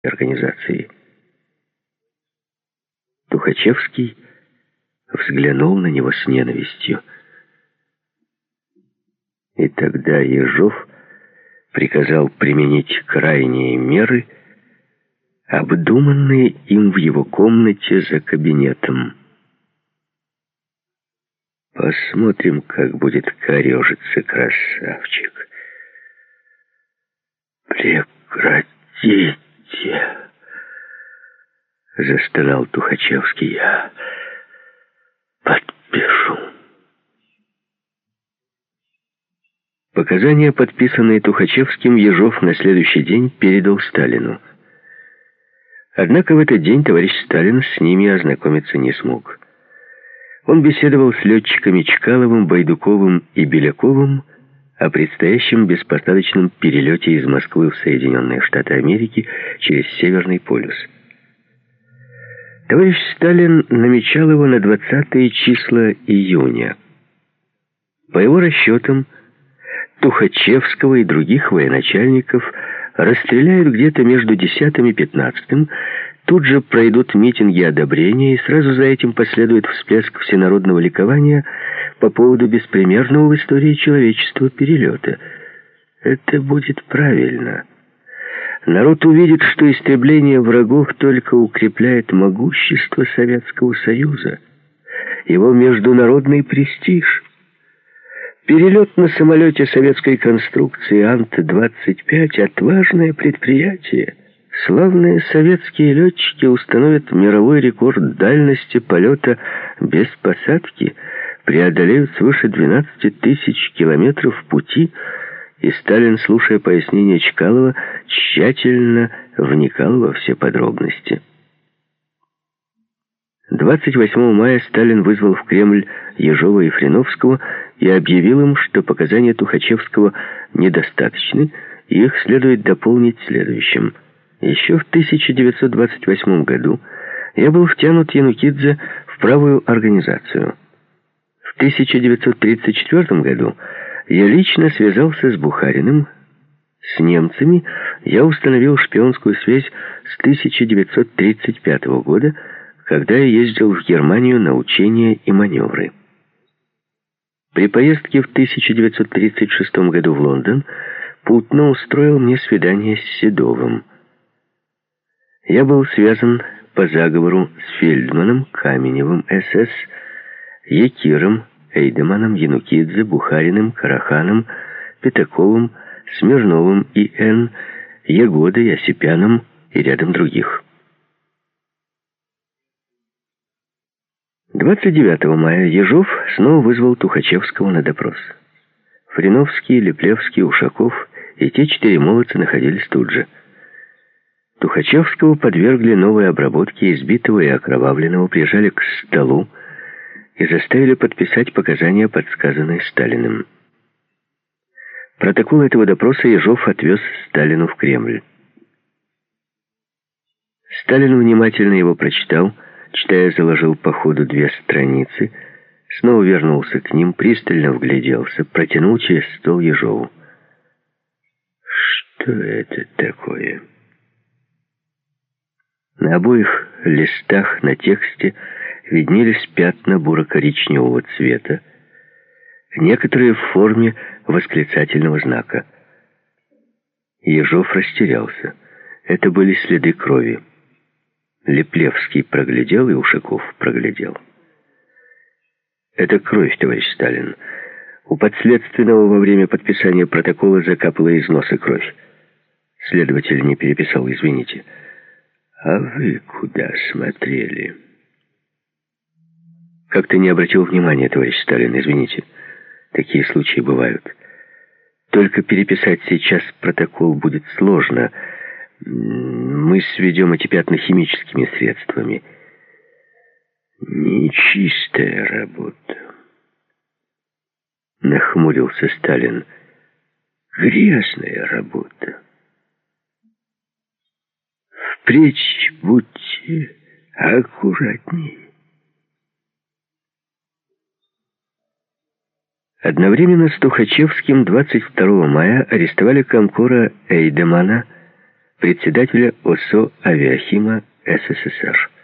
организации. Тухачевский взглянул на него с ненавистью. И тогда Ежов приказал применить крайние меры, обдуманные им в его комнате за кабинетом. Посмотрим, как будет корежиться красавчик. Прекратите, застонал Тухачевский. Я подпишу. Показания, подписанные Тухачевским, Ежов на следующий день передал Сталину. Однако в этот день товарищ Сталин с ними ознакомиться не смог. Он беседовал с летчиками Чкаловым, Байдуковым и Беляковым о предстоящем беспосадочном перелете из Москвы в Соединенные Штаты Америки через Северный полюс. Товарищ Сталин намечал его на 20-е числа июня. По его расчетам, Тухачевского и других военачальников расстреляют где-то между 10 и 15. Тут же пройдут митинги одобрения, и сразу за этим последует всплеск всенародного ликования по поводу беспримерного в истории человечества перелета. Это будет правильно. Народ увидит, что истребление врагов только укрепляет могущество Советского Союза, его международный престиж. Перелет на самолете советской конструкции Ан-25 — отважное предприятие. Славные советские летчики установят мировой рекорд дальности полета без посадки, преодолеют свыше 12 тысяч километров пути, и Сталин, слушая пояснения Чкалова, тщательно вникал во все подробности. 28 мая Сталин вызвал в Кремль Ежова и Фриновского и объявил им, что показания Тухачевского недостаточны, и их следует дополнить следующим. Еще в 1928 году я был втянут Янукидзе в правую организацию. В 1934 году я лично связался с Бухариным. С немцами я установил шпионскую связь с 1935 года, когда я ездил в Германию на учения и маневры. При поездке в 1936 году в Лондон Путно устроил мне свидание с Седовым. Я был связан по заговору с Фельдманом, Каменевым, СС, Якиром, Эйдеманом, Янукидзе, Бухариным, Караханом, Пятаковым, Смирновым И.Н., Ягодой, Осипяном и рядом других. 29 мая Ежов снова вызвал Тухачевского на допрос. Фриновский, Леплевский, Ушаков и те 4 молодца находились тут же. Тухачевского подвергли новой обработке, избитого и окровавленного прижали к столу и заставили подписать показания, подсказанные Сталиным. Протокол этого допроса Ежов отвез Сталину в Кремль. Сталин внимательно его прочитал, читая, заложил по ходу 2 страницы, снова вернулся к ним, пристально вгляделся, протянул через стол Ежову. «Что это такое?» На обоих листах на тексте виднелись пятна буро-коричневого цвета, некоторые в форме восклицательного знака. Ежов растерялся. Это были следы крови. Леплевский проглядел, и Ушаков проглядел. «Это кровь, товарищ Сталин. У подследственного во время подписания протокола закапала из носа кровь. Следователь не переписал, извините». «А вы куда смотрели?» «Как-то не обратил внимания, товарищ Сталин, извините. Такие случаи бывают. Только переписать сейчас протокол будет сложно. Мы сведем эти пятна химическими средствами». «Нечистая работа», — нахмурился Сталин. «Грязная работа. Впредь будьте аккуратней». Одновременно с Тухачевским 22 мая арестовали комкора Эйдемана, председателя ОСО «Авиахима» СССР.